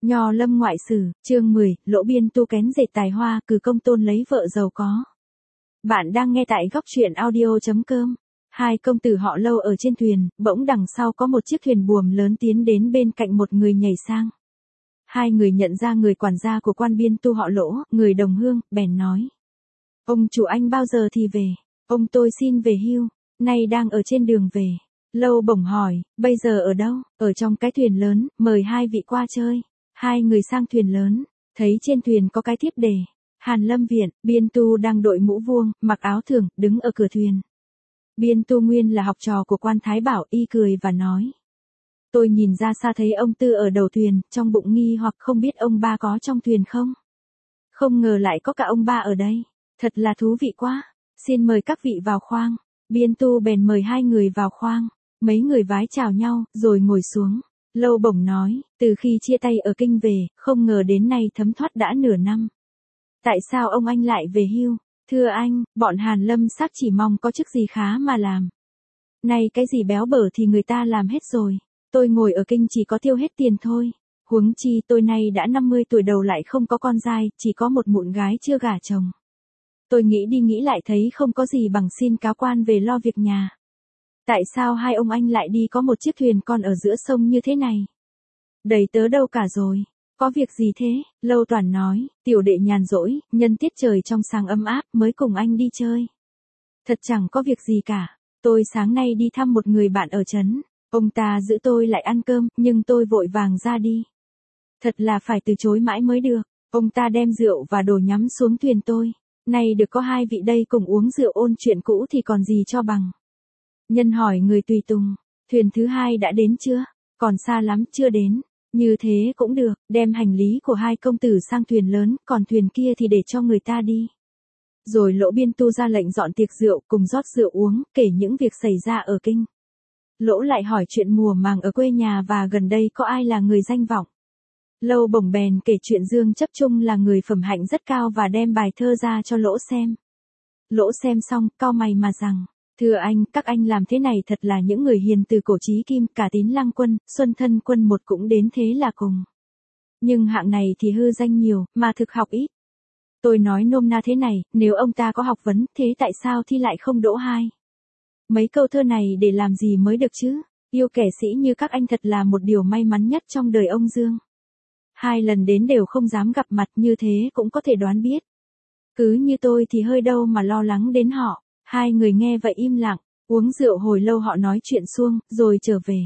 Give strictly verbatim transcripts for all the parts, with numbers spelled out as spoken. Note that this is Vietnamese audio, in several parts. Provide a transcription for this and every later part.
Nho Lâm ngoại sử, chương mười, Lỗ Biên Tu kén dệt tài hoa, cử công tôn lấy vợ giàu có. Bạn đang nghe tại góc truyện audio chấm com. Hai công tử họ Lâu ở trên thuyền, bỗng đằng sau có một chiếc thuyền buồm lớn tiến đến bên cạnh một người nhảy sang. Hai người nhận ra người quản gia của quan biên tu họ Lỗ, người đồng hương, bèn nói. Ông chủ anh bao giờ thì về? Ông tôi xin về hưu, nay đang ở trên đường về. Lâu bỗng hỏi, bây giờ ở đâu? Ở trong cái thuyền lớn, mời hai vị qua chơi. Hai người sang thuyền lớn, thấy trên thuyền có cái thiếp đề. Hàn Lâm Viện, Biên Tu đang đội mũ vuông, mặc áo thường, đứng ở cửa thuyền. Biên Tu nguyên là học trò của quan Thái Bảo, y cười và nói. Tôi nhìn ra xa thấy ông Tư ở đầu thuyền, trong bụng nghi hoặc không biết ông ba có trong thuyền không? Không ngờ lại có cả ông ba ở đây, thật là thú vị quá, xin mời các vị vào khoang. Biên Tu bèn mời hai người vào khoang, mấy người vái chào nhau, rồi ngồi xuống. Lâu bỗng nói, từ khi chia tay ở kinh về, không ngờ đến nay thấm thoát đã nửa năm. Tại sao ông anh lại về hưu? Thưa anh, bọn Hàn Lâm xác chỉ mong có chức gì khá mà làm. Nay cái gì béo bở thì người ta làm hết rồi. Tôi ngồi ở kinh chỉ có tiêu hết tiền thôi. Huống chi tôi nay đã năm mươi tuổi đầu lại không có con trai, chỉ có một mụn gái chưa gả chồng. Tôi nghĩ đi nghĩ lại thấy không có gì bằng xin cáo quan về lo việc nhà. Tại sao hai ông anh lại đi có một chiếc thuyền con ở giữa sông như thế này? Đầy tớ đâu cả rồi. Có việc gì thế? Lâu Toàn nói, tiểu đệ nhàn rỗi, nhân tiết trời trong sáng ấm áp mới cùng anh đi chơi. Thật chẳng có việc gì cả. Tôi sáng nay đi thăm một người bạn ở trấn. Ông ta giữ tôi lại ăn cơm, nhưng tôi vội vàng ra đi. Thật là phải từ chối mãi mới được. Ông ta đem rượu và đồ nhắm xuống thuyền tôi. Nay được có hai vị đây cùng uống rượu ôn chuyện cũ thì còn gì cho bằng. Nhân hỏi người tùy tùng, thuyền thứ hai đã đến chưa? Còn xa lắm, chưa đến. Như thế cũng được, đem hành lý của hai công tử sang thuyền lớn, còn thuyền kia thì để cho người ta đi. Rồi Lỗ Biên Tu ra lệnh dọn tiệc rượu, cùng rót rượu uống, kể những việc xảy ra ở kinh. Lỗ lại hỏi chuyện mùa màng ở quê nhà và gần đây có ai là người danh vọng. Lâu bỗng bèn kể chuyện Dương Chấp Trung là người phẩm hạnh rất cao và đem bài thơ ra cho Lỗ xem. Lỗ xem xong, cau mày mà rằng. Thưa anh, các anh làm thế này thật là những người hiền từ cổ chí kim, cả Tín Lăng Quân, Xuân Thân Quân một cũng đến thế là cùng. Nhưng hạng này thì hư danh nhiều, mà thực học ít. Tôi nói nôm na thế này, nếu ông ta có học vấn, thế tại sao thi lại không đỗ hai? Mấy câu thơ này để làm gì mới được chứ? Yêu kẻ sĩ như các anh thật là một điều may mắn nhất trong đời ông Dương. Hai lần đến đều không dám gặp mặt, như thế cũng có thể đoán biết. Cứ như tôi thì hơi đâu mà lo lắng đến họ. Hai người nghe vậy im lặng, uống rượu hồi lâu họ nói chuyện suông, rồi trở về.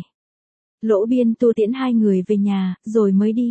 Lỗ Biên Tu tiễn hai người về nhà, rồi mới đi.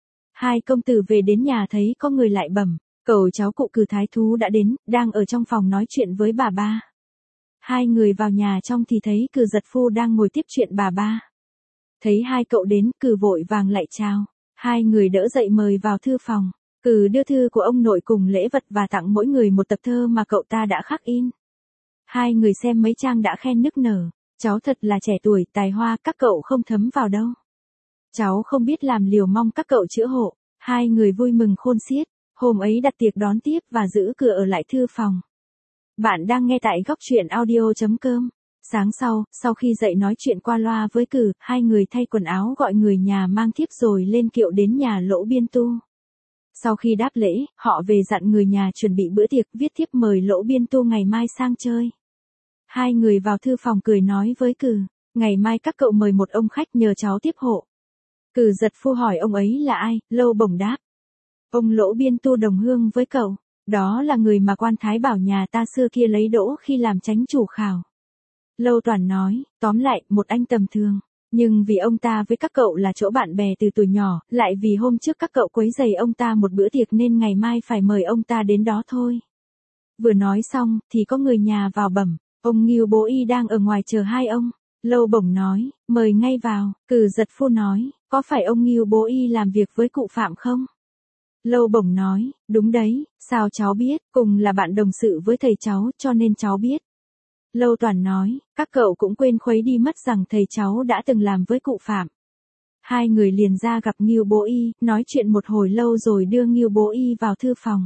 Hai công tử về đến nhà thấy có người lại bẩm, cậu cháu cụ Cử Thái Thú đã đến, đang ở trong phòng nói chuyện với bà ba. Hai người vào nhà trong thì thấy Cử Giật Phu đang ngồi tiếp chuyện bà ba. Thấy hai cậu đến, Cử vội vàng lại chào. Hai người đỡ dậy mời vào thư phòng. Cử đưa thư của ông nội cùng lễ vật và tặng mỗi người một tập thơ mà cậu ta đã khắc in. Hai người xem mấy trang đã khen nức nở, cháu thật là trẻ tuổi, tài hoa, các cậu không thấm vào đâu. Cháu không biết làm liều, mong các cậu chữa hộ. Hai người vui mừng khôn xiết, hôm ấy đặt tiệc đón tiếp và giữ cửa ở lại thư phòng. Bạn đang nghe tại góc truyện audio chấm com. Sáng sau, sau khi dậy nói chuyện qua loa với Cử, hai người thay quần áo gọi người nhà mang thiếp rồi lên kiệu đến nhà Lỗ Biên Tu. Sau khi đáp lễ, họ về dặn người nhà chuẩn bị bữa tiệc, viết thiếp mời Lỗ Biên Tu ngày mai sang chơi. Hai người vào thư phòng cười nói với Cử, ngày mai các cậu mời một ông khách nhờ cháu tiếp hộ. Cử Giật Phu hỏi ông ấy là ai, Lâu bỗng đáp. Ông Lỗ Biên Tu đồng hương với cậu, đó là người mà quan Thái Bảo nhà ta xưa kia lấy đỗ khi làm chánh chủ khảo. Lâu Toàn nói, tóm lại, một anh tầm thường. Nhưng vì ông ta với các cậu là chỗ bạn bè từ tuổi nhỏ, lại vì hôm trước các cậu quấy rầy ông ta một bữa tiệc nên ngày mai phải mời ông ta đến đó thôi. Vừa nói xong, thì có người nhà vào bẩm, ông Ngưu Bố Y đang ở ngoài chờ hai ông. Lâu bỗng nói, mời ngay vào. Cử Giật Phu nói, có phải ông Ngưu Bố Y làm việc với cụ Phạm không? Lâu bỗng nói, đúng đấy, sao cháu biết, cùng là bạn đồng sự với thầy cháu cho nên cháu biết. Lâu Toàn nói, các cậu cũng quên khuấy đi mất rằng thầy cháu đã từng làm với cụ Phạm. Hai người liền ra gặp Ngưu Bố Y, nói chuyện một hồi lâu rồi đưa Ngưu Bố Y vào thư phòng.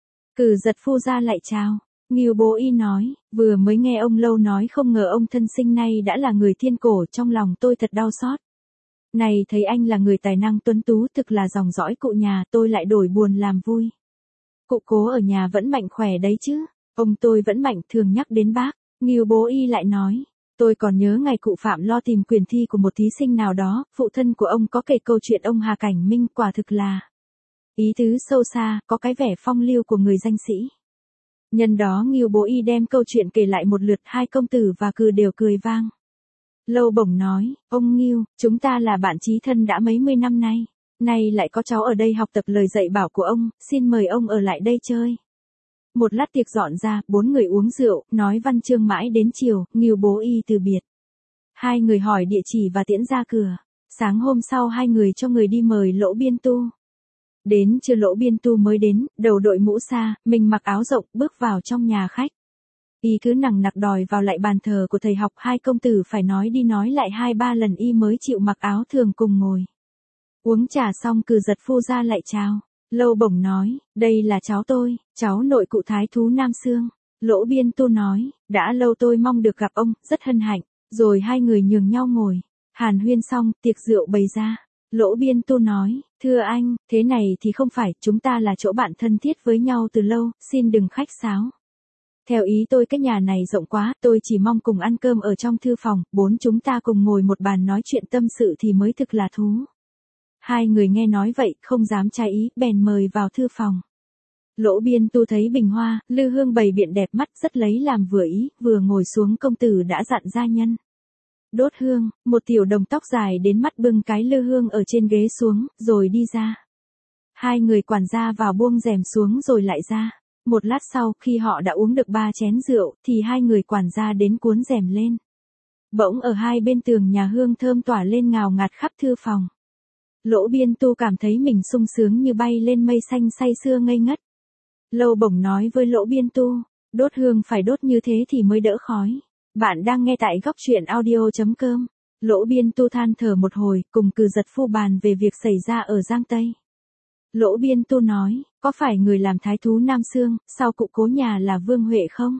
Cử Giật Phu ra lại chào. Ngưu Bố Y nói, vừa mới nghe ông Lâu nói không ngờ ông thân sinh nay đã là người thiên cổ, trong lòng tôi thật đau xót. Này thấy anh là người tài năng tuấn tú thực là dòng dõi cụ nhà, tôi lại đổi buồn làm vui. Cụ Cố ở nhà vẫn mạnh khỏe đấy chứ? Ông tôi vẫn mạnh, thường nhắc đến bác. Ngưu Bố Y lại nói. Tôi còn nhớ ngày cụ Phạm lo tìm quyền thi của một thí sinh nào đó, phụ thân của ông có kể câu chuyện ông Hà Cảnh Minh, quả thực là ý tứ sâu xa, có cái vẻ phong lưu của người danh sĩ. Nhân đó Ngưu Bố Y đem câu chuyện kể lại một lượt, hai công tử và Cừ đều cười vang. Lâu Bổng nói, ông Ngưu, chúng ta là bạn chí thân đã mấy mươi năm nay, nay lại có cháu ở đây học tập lời dạy bảo của ông, xin mời ông ở lại đây chơi. Một lát tiệc dọn ra, bốn người uống rượu, nói văn chương mãi đến chiều, Ngưu Bố Y từ biệt. Hai người hỏi địa chỉ và tiễn ra cửa. Sáng hôm sau hai người cho người đi mời Lỗ Biên Tu. Đến trưa Lỗ Biên Tu mới đến, đầu đội mũ sa, mình mặc áo rộng, bước vào trong nhà khách. Y cứ nằng nặc đòi vào lại bàn thờ của thầy học, hai công tử phải nói đi nói lại hai ba lần y mới chịu mặc áo thường cùng ngồi. Uống trà xong Cừ giật phu ra lại chào. Lâu Bổng nói, đây là cháu tôi, cháu nội cụ Thái Thú Nam Xương. Lỗ Biên Tu nói, đã lâu tôi mong được gặp ông, rất hân hạnh. Rồi hai người nhường nhau ngồi. Hàn huyên xong, tiệc rượu bày ra. Lỗ Biên Tu nói, thưa anh, thế này thì không phải, chúng ta là chỗ bạn thân thiết với nhau từ lâu, xin đừng khách sáo. Theo ý tôi cái nhà này rộng quá, tôi chỉ mong cùng ăn cơm ở trong thư phòng, bốn chúng ta cùng ngồi một bàn nói chuyện tâm sự thì mới thực là thú. Hai người nghe nói vậy, không dám trái ý, bèn mời vào thư phòng. Lỗ Biên Tu thấy bình hoa, lư hương bày biện đẹp mắt, rất lấy làm vừa ý, vừa ngồi xuống công tử đã dặn gia nhân. Đốt hương, một tiểu đồng tóc dài đến mắt bưng cái lư hương ở trên ghế xuống, rồi đi ra. Hai người quản gia vào buông rèm xuống rồi lại ra. Một lát sau, khi họ đã uống được ba chén rượu, thì hai người quản gia đến cuốn rèm lên. Bỗng ở hai bên tường nhà hương thơm tỏa lên ngào ngạt khắp thư phòng. Lỗ Biên Tu cảm thấy mình sung sướng như bay lên mây xanh, say sưa ngây ngất. Lâu Bổng nói với Lỗ Biên Tu, đốt hương phải đốt như thế thì mới đỡ khói. Bạn đang nghe tại góc truyện audio chấm com. Lỗ Biên Tu than thở một hồi, cùng Cừ giật phu bàn về việc xảy ra ở Giang Tây. Lỗ Biên Tu nói, có phải người làm Thái Thú Nam Xương, sao cụ Cố nhà là Vương Huệ không?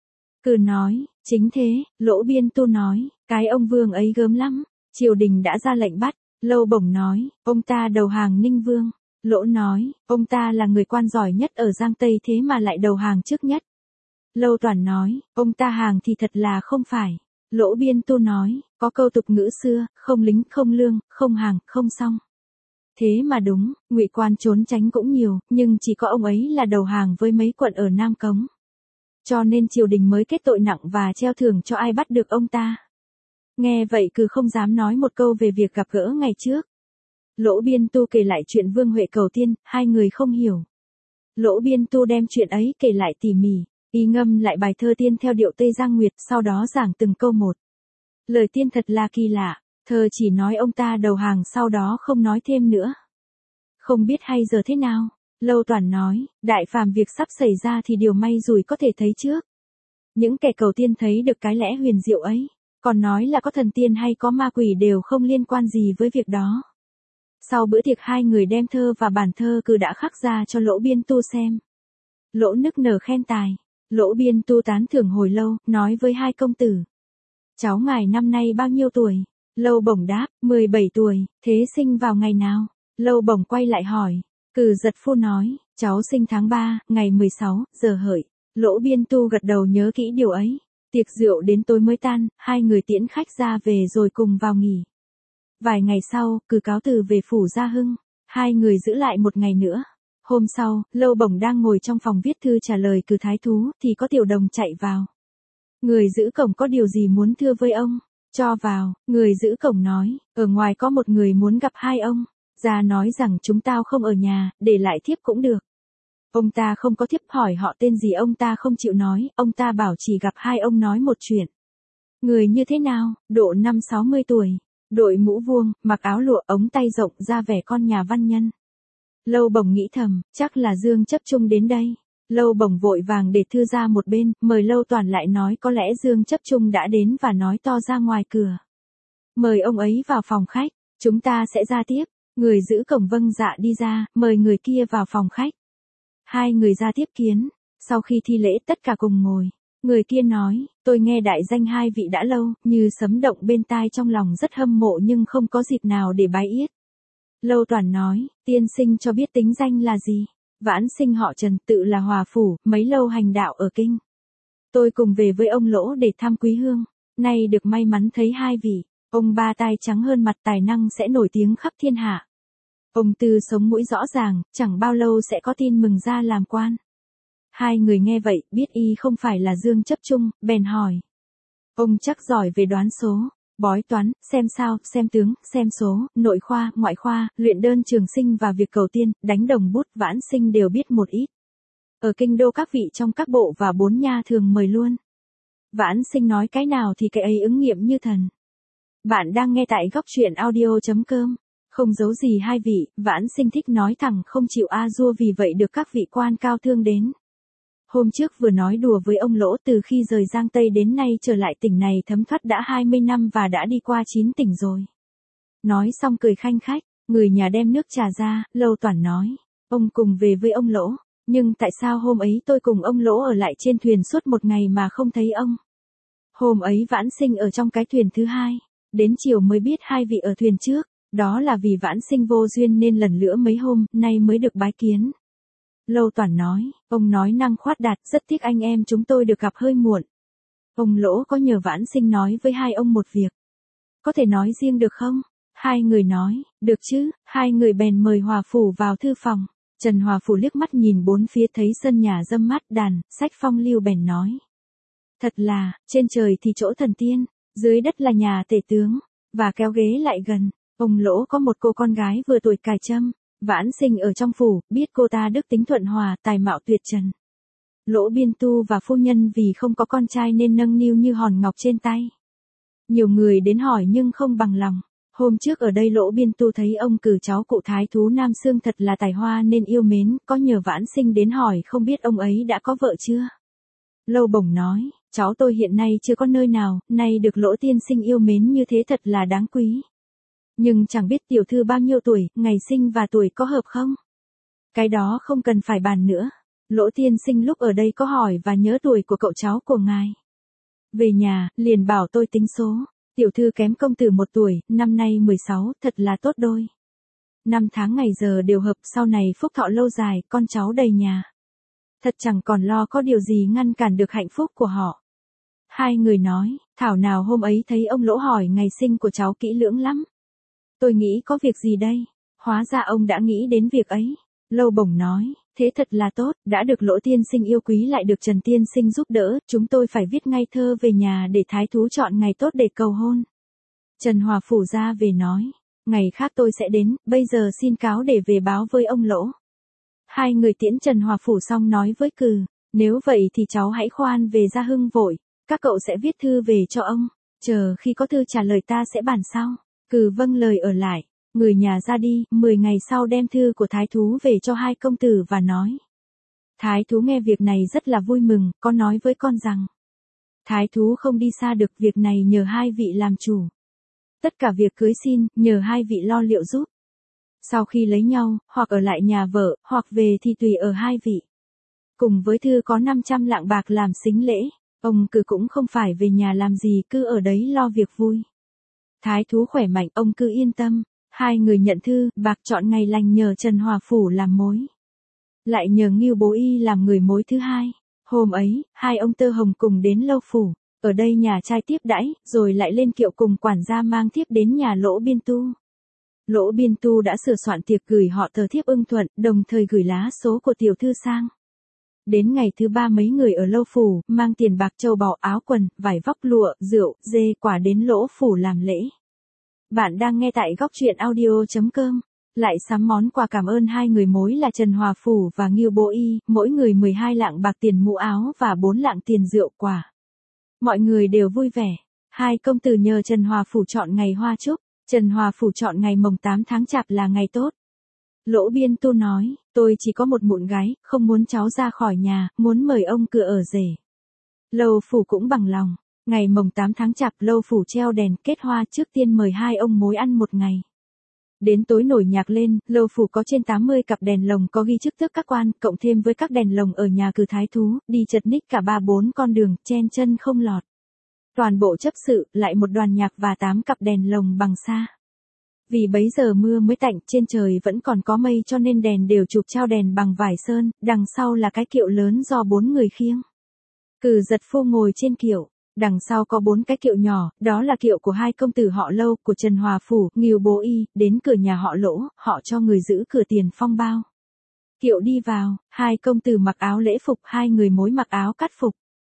Cừ nói, chính thế. Lỗ Biên Tu nói, cái ông Vương ấy gớm lắm, triều đình đã ra lệnh bắt. Lâu Bổng nói, ông ta đầu hàng Ninh Vương. Lỗ nói, ông ta là người quan giỏi nhất ở Giang Tây thế mà lại đầu hàng trước nhất. Lâu Toàn nói, ông ta hàng thì thật là không phải. Lỗ Biên Tu nói, có câu tục ngữ xưa, không lính không lương, không hàng, không xong. Thế mà đúng, ngụy quan trốn tránh cũng nhiều, nhưng chỉ có ông ấy là đầu hàng với mấy quận ở Nam Cống. Cho nên triều đình mới kết tội nặng và treo thưởng cho ai bắt được ông ta. Nghe vậy Cừ không dám nói một câu về việc gặp gỡ ngày trước. Lỗ Biên Tu kể lại chuyện Vương Huệ cầu tiên, hai người không hiểu. Lỗ Biên Tu đem chuyện ấy kể lại tỉ mỉ, y ngâm lại bài thơ tiên theo điệu Tây Giang Nguyệt, sau đó giảng từng câu một. Lời tiên thật là kỳ lạ, thơ chỉ nói ông ta đầu hàng sau đó không nói thêm nữa. Không biết hay giờ thế nào, Lâu Toàn nói, đại phàm việc sắp xảy ra thì điều may rủi có thể thấy trước. Những kẻ cầu tiên thấy được cái lẽ huyền diệu ấy, còn nói là có thần tiên hay có ma quỷ đều không liên quan gì với việc đó. Sau bữa tiệc hai người đem thơ và bản thơ Cừ đã khắc ra cho Lỗ Biên Tu xem. Lỗ nức nở khen tài. Lỗ Biên Tu tán thưởng hồi lâu, nói với hai công tử. Cháu ngài năm nay bao nhiêu tuổi? Lâu Bổng đáp, mười bảy tuổi, thế sinh vào ngày nào? Lâu Bổng quay lại hỏi. Cừ giật phu nói, cháu sinh tháng ba, ngày mười sáu, giờ hợi. Lỗ Biên Tu gật đầu nhớ kỹ điều ấy. Tiệc rượu đến tối mới tan, hai người tiễn khách ra về rồi cùng vào nghỉ. Vài ngày sau, Cừ cáo từ về phủ Gia Hưng, hai người giữ lại một ngày nữa. Hôm sau, Lâu Bổng đang ngồi trong phòng viết thư trả lời Cừ Thái Thú, thì có tiểu đồng chạy vào. Người giữ cổng có điều gì muốn thưa với ông? Cho vào, người giữ cổng nói, ở ngoài có một người muốn gặp hai ông. Gia nói rằng chúng tao không ở nhà, để lại thiếp cũng được. Ông ta không có thiếp, hỏi họ tên gì ông ta không chịu nói, ông ta bảo chỉ gặp hai ông nói một chuyện. Người như thế nào, độ năm sáu mươi tuổi, đội mũ vuông, mặc áo lụa, ống tay rộng, ra vẻ con nhà văn nhân. Lâu Bổng nghĩ thầm, chắc là Dương Chấp Trung đến đây. Lâu Bổng vội vàng để thư ra một bên, mời Lâu Toàn lại nói có lẽ Dương Chấp Trung đã đến và nói to ra ngoài cửa. Mời ông ấy vào phòng khách, chúng ta sẽ ra tiếp. Người giữ cổng vâng dạ đi ra, mời người kia vào phòng khách. Hai người ra tiếp kiến, sau khi thi lễ tất cả cùng ngồi. Người kia nói, tôi nghe đại danh hai vị đã lâu, như sấm động bên tai trong lòng rất hâm mộ nhưng không có dịp nào để bái yết. Lâu Toàn nói, tiên sinh cho biết tính danh là gì? Vãn sinh họ Trần, tự là Hòa Phủ, mấy lâu hành đạo ở kinh. Tôi cùng về với ông Lỗ để thăm quý hương, nay được may mắn thấy hai vị, ông ba tai trắng hơn mặt tài năng sẽ nổi tiếng khắp thiên hạ. Ông tư sống mũi rõ ràng, chẳng bao lâu sẽ có tin mừng ra làm quan. Hai người nghe vậy, biết y không phải là Dương Chấp Trung, bèn hỏi. Ông chắc giỏi về đoán số, bói toán, xem sao, xem tướng, xem số, nội khoa, ngoại khoa, luyện đơn trường sinh và việc cầu tiên, đánh đồng bút, Vãn sinh đều biết một ít. Ở kinh đô các vị trong các bộ và bốn nha thường mời luôn. Vãn sinh nói cái nào thì cái ấy ứng nghiệm như thần. Bạn đang nghe tại góc truyện audio.com. Không giấu gì hai vị, Vãn sinh thích nói thẳng không chịu a dua, vì vậy được các vị quan cao thương đến. Hôm trước vừa nói đùa với ông Lỗ, từ khi rời Giang Tây đến nay trở lại tỉnh này thấm thoát đã hai mươi năm và đã đi qua chín tỉnh rồi. Nói xong cười khanh khách, người nhà đem nước trà ra, Lâu Toàn nói, ông cùng về với ông Lỗ, nhưng tại sao hôm ấy tôi cùng ông Lỗ ở lại trên thuyền suốt một ngày mà không thấy ông? Hôm ấy Vãn sinh ở trong cái thuyền thứ hai, đến chiều mới biết hai vị ở thuyền trước, đó là vì Vãn sinh vô duyên nên lần lữa mấy hôm, nay mới được bái kiến. Lâu Toàn nói, ông nói năng khoát đạt, rất tiếc anh em chúng tôi được gặp hơi muộn. Ông Lỗ có nhờ Vãn sinh nói với hai ông một việc. Có thể nói riêng được không? Hai người nói, được chứ, hai người bèn mời Hòa Phủ vào thư phòng. Trần Hòa Phủ liếc mắt nhìn bốn phía thấy sân nhà râm mát, đàn, sách phong lưu bèn nói. Thật là, trên trời thì chỗ thần tiên, dưới đất là nhà tể tướng, và kéo ghế lại gần. Ông Lỗ có một cô con gái vừa tuổi cài trâm. Vãn sinh ở trong phủ, biết cô ta đức tính thuận hòa, tài mạo tuyệt trần. Lỗ Biên Tu và phu nhân vì không có con trai nên nâng niu như hòn ngọc trên tay. Nhiều người đến hỏi nhưng không bằng lòng. Hôm trước ở đây Lỗ Biên Tu thấy ông cử cháu cụ thái thú Nam Xương thật là tài hoa nên yêu mến, có nhờ Vãn sinh đến hỏi không biết ông ấy đã có vợ chưa. Lâu Bổng nói, cháu tôi hiện nay chưa có nơi nào, nay được Lỗ tiên sinh yêu mến như thế thật là đáng quý. Nhưng chẳng biết tiểu thư bao nhiêu tuổi, ngày sinh và tuổi có hợp không? Cái đó không cần phải bàn nữa. Lỗ tiên sinh lúc ở đây có hỏi và nhớ tuổi của cậu cháu của ngài. Về nhà, liền bảo tôi tính số. Tiểu thư kém công tử một tuổi, năm nay mười sáu, thật là tốt đôi. Năm tháng ngày giờ đều hợp, sau này phúc thọ lâu dài, con cháu đầy nhà. Thật chẳng còn lo có điều gì ngăn cản được hạnh phúc của họ. Hai người nói, thảo nào hôm ấy thấy ông Lỗ hỏi ngày sinh của cháu kỹ lưỡng lắm. Tôi nghĩ có việc gì đây? Hóa ra ông đã nghĩ đến việc ấy. Lâu Bổng nói, thế thật là tốt, đã được Lỗ tiên sinh yêu quý lại được Trần tiên sinh giúp đỡ, chúng tôi phải viết ngay thơ về nhà để thái thú chọn ngày tốt để cầu hôn. Trần Hòa Phủ ra về nói, ngày khác tôi sẽ đến, bây giờ xin cáo để về báo với ông Lỗ. Hai người tiễn Trần Hòa Phủ xong nói với Cừ, nếu vậy thì cháu hãy khoan về Gia Hưng vội, các cậu sẽ viết thư về cho ông, chờ khi có thư trả lời ta sẽ bàn sau. Cừ vâng lời ở lại, người nhà ra đi, mười ngày sau đem thư của thái thú về cho hai công tử và nói. Thái thú nghe việc này rất là vui mừng, có nói với con rằng. Thái thú không đi xa được, việc này nhờ hai vị làm chủ. Tất cả việc cưới xin, nhờ hai vị lo liệu giúp. Sau khi lấy nhau, hoặc ở lại nhà vợ, hoặc về thì tùy ở hai vị. Cùng với thư có năm trăm lạng bạc làm sính lễ, ông Cừ cũng không phải về nhà làm gì, cứ ở đấy lo việc vui. Thái thú khỏe mạnh, ông cứ yên tâm. Hai người nhận thư, bạc chọn ngày lành nhờ Trần Hòa Phủ làm mối. Lại nhờ Ngưu Bố Y làm người mối thứ hai. Hôm ấy, hai ông Tơ Hồng cùng đến Lâu Phủ. Ở đây nhà trai tiếp đãi, rồi lại lên kiệu cùng quản gia mang thiếp đến nhà Lỗ Biên Tu. Lỗ Biên Tu đã sửa soạn tiệc gửi họ tờ thiếp ưng thuận, đồng thời gửi lá số của tiểu thư sang. Đến ngày thứ ba mấy người ở Lâu Phủ, mang tiền bạc châu báu, áo quần, vải vóc, lụa, rượu, dê, quả đến Lỗ Phủ làm lễ. Bạn đang nghe tại góc truyện audio.com. Lại sắm món quà cảm ơn hai người mối là Trần Hòa Phủ và Ngưu Bố Y, mỗi người mười hai lạng bạc tiền mũ áo và bốn lạng tiền rượu quả. Mọi người đều vui vẻ. Hai công tử nhờ Trần Hòa Phủ chọn ngày hoa chúc. Trần Hòa Phủ chọn ngày mồng tám tháng Chạp là ngày tốt. Lỗ Biên Tu nói, tôi chỉ có một mụn gái, không muốn cháu ra khỏi nhà, muốn mời ông cửa ở rể. Lâu Phủ cũng bằng lòng. Ngày mồng tám tháng Chạp Lâu Phủ treo đèn kết hoa, trước tiên mời hai ông mối ăn một ngày. Đến tối nổi nhạc lên, lầu phủ có trên tám mươi cặp đèn lồng có ghi chức tước các quan, cộng thêm với các đèn lồng ở nhà cử thái thú, đi chật ních cả ba bốn con đường, chen chân không lọt. Toàn bộ chấp sự, lại một đoàn nhạc và tám cặp đèn lồng bằng sa. Vì bấy giờ mưa mới tạnh, trên trời vẫn còn có mây cho nên đèn đều chụp trao đèn bằng vải sơn, đằng sau là cái kiệu lớn do bốn người khiêng. Cử Giật Phu ngồi trên kiệu, đằng sau có bốn cái kiệu nhỏ, đó là kiệu của hai công tử họ Lâu, của Trần Hòa Phủ, Ngưu Bố Y, đến cửa nhà họ Lỗ, họ cho người giữ cửa tiền phong bao. Kiệu đi vào, hai công tử mặc áo lễ phục, hai người mối mặc áo cắt phục.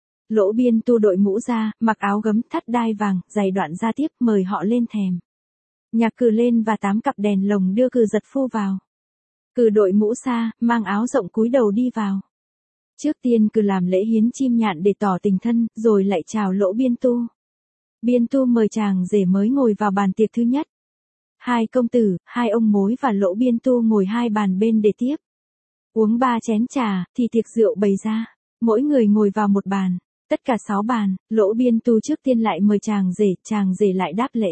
Lỗ Biên Tu đội mũ ra, mặc áo gấm thắt đai vàng, giày đoạn ra tiếp, mời họ lên thềm. Nhạc cử lên và tám cặp đèn lồng đưa Cử Giật Phu vào. Cử đội mũ xa, mang áo rộng cúi đầu đi vào. Trước tiên Cử làm lễ hiến chim nhạn để tỏ tình thân, rồi lại chào Lỗ Biên Tu. Biên Tu mời chàng rể mới ngồi vào bàn tiệc thứ nhất. Hai công tử, hai ông mối và Lỗ Biên Tu ngồi hai bàn bên để tiếp. Uống ba chén trà, thì tiệc rượu bày ra. Mỗi người ngồi vào một bàn. Tất cả sáu bàn, Lỗ Biên Tu trước tiên lại mời chàng rể, chàng rể lại đáp lễ.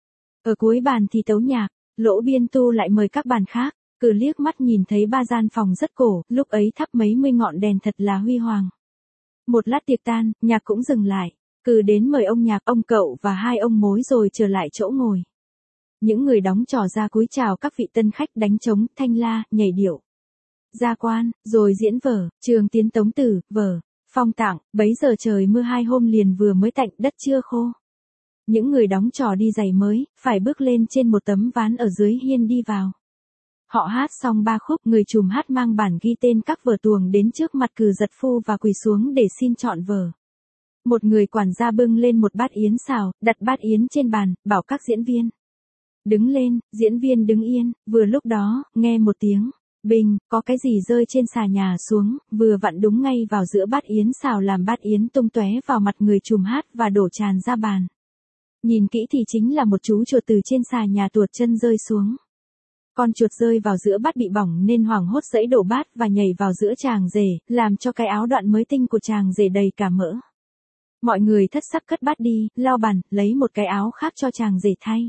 Ở cuối bàn thì tấu nhạc, Lỗ Biên Tu lại mời các bàn khác. Cử liếc mắt nhìn thấy ba gian phòng rất cổ, lúc ấy thắp mấy mươi ngọn đèn thật là huy hoàng. Một lát tiệc tan, nhạc cũng dừng lại. Cử đến mời ông nhạc, ông cậu và hai ông mối rồi trở lại chỗ ngồi. Những người đóng trò ra cúi chào các vị tân khách, đánh trống, thanh la, nhảy điệu. Gia quan, rồi diễn vở, trường tiến tống tử, vở, phong tặng, bấy giờ trời mưa hai hôm liền vừa mới tạnh, đất chưa khô. Những người đóng trò đi giày mới, phải bước lên trên một tấm ván ở dưới hiên đi vào. Họ hát xong ba khúc, người trùm hát mang bản ghi tên các vở tuồng đến trước mặt Cử Giật Phu và quỳ xuống để xin chọn vở. Một người quản gia bưng lên một bát yến xào, đặt bát yến trên bàn, bảo các diễn viên đứng lên. Diễn viên đứng yên, vừa lúc đó, nghe một tiếng bình, có cái gì rơi trên xà nhà xuống, vừa vặn đúng ngay vào giữa bát yến xào làm bát yến tung tóe vào mặt người trùm hát và đổ tràn ra bàn. Nhìn kỹ thì chính là một chú chuột từ trên xà nhà tuột chân rơi xuống. Con chuột rơi vào giữa bát bị bỏng nên hoảng hốt giãy đổ bát và nhảy vào giữa chàng rể, làm cho cái áo đoạn mới tinh của chàng rể đầy cả mỡ. Mọi người thất sắc cất bát đi, lau bàn, lấy một cái áo khác cho chàng rể thay.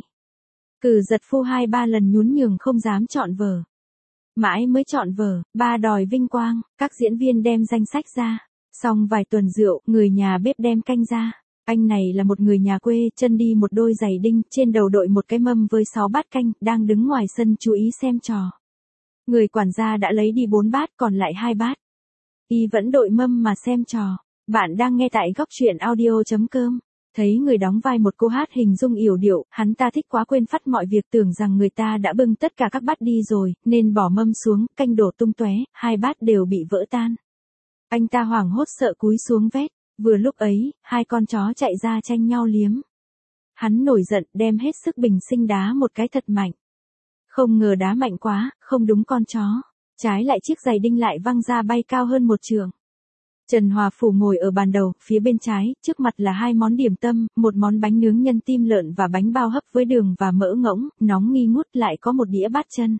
Cử Giật Phu hai ba lần nhún nhường không dám chọn vở. Mãi mới chọn vở, ba đòi vinh quang, các diễn viên đem danh sách ra. Xong vài tuần rượu, người nhà bếp đem canh ra. Anh này là một người nhà quê, chân đi một đôi giày đinh, trên đầu đội một cái mâm với sáu bát canh, đang đứng ngoài sân chú ý xem trò. Người quản gia đã lấy đi bốn bát, còn lại hai bát. Y vẫn đội mâm mà xem trò. Bạn đang nghe tại góc truyện audio chấm com. Thấy người đóng vai một cô hát hình dung yểu điệu, hắn ta thích quá quên phắt mọi việc, tưởng rằng người ta đã bưng tất cả các bát đi rồi, nên bỏ mâm xuống, canh đổ tung tóe, hai bát đều bị vỡ tan. Anh ta hoảng hốt sợ cúi xuống vét. Vừa lúc ấy, hai con chó chạy ra tranh nhau liếm. Hắn nổi giận, đem hết sức bình sinh đá một cái thật mạnh. Không ngờ đá mạnh quá, không đúng con chó. Trái lại chiếc giày đinh lại văng ra bay cao hơn một trượng. Trần Hòa Phủ ngồi ở bàn đầu, phía bên trái, trước mặt là hai món điểm tâm, một món bánh nướng nhân tim lợn và bánh bao hấp với đường và mỡ ngỗng, nóng nghi ngút, lại có một đĩa bát chân.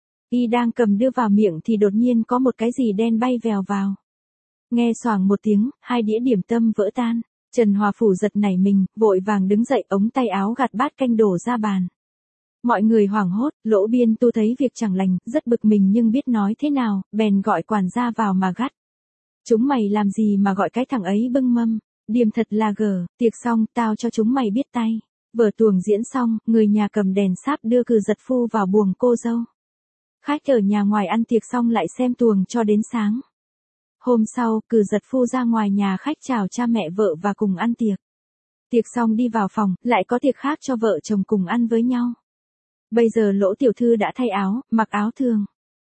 Y đang cầm đưa vào miệng thì đột nhiên có một cái gì đen bay vèo vào. Nghe xoảng một tiếng, hai đĩa điểm tâm vỡ tan. Trần Hòa Phủ giật nảy mình, vội vàng đứng dậy, ống tay áo gạt bát canh đổ ra bàn. Mọi người hoảng hốt, Lỗ Biên Tu thấy việc chẳng lành, rất bực mình nhưng biết nói thế nào, bèn gọi quản gia vào mà gắt. Chúng mày làm gì mà gọi cái thằng ấy bưng mâm, điềm thật là gờ, tiệc xong, tao cho chúng mày biết tay. Vở tuồng diễn xong, người nhà cầm đèn sáp đưa Cử Giật Phu vào buồng cô dâu. Khách ở nhà ngoài ăn tiệc xong lại xem tuồng cho đến sáng. Hôm sau, Cử Giật Phu ra ngoài nhà khách chào cha mẹ vợ và cùng ăn tiệc. Tiệc xong đi vào phòng, lại có tiệc khác cho vợ chồng cùng ăn với nhau. Bây giờ Lỗ tiểu thư đã thay áo, mặc áo thường.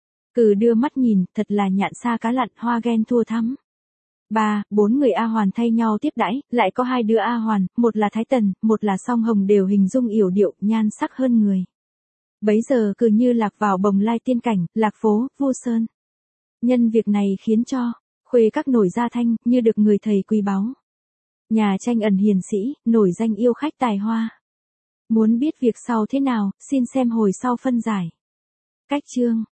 Cử đưa mắt nhìn, thật là nhạn sa cá lặn, hoa ghen thua thắm. Ba, bốn người A Hoàn thay nhau tiếp đãi, lại có hai đứa A Hoàn, một là Thái Tần, một là Song Hồng, đều hình dung yểu điệu, nhan sắc hơn người. Bấy giờ Cử như lạc vào bồng lai tiên cảnh, lạc phố, Vu Sơn. Nhân việc này khiến cho khuê các nổi ra thanh, như được người thầy quý báu. Nhà tranh ẩn hiền sĩ, nổi danh yêu khách tài hoa. Muốn biết việc sau thế nào, xin xem hồi sau phân giải. Cách chương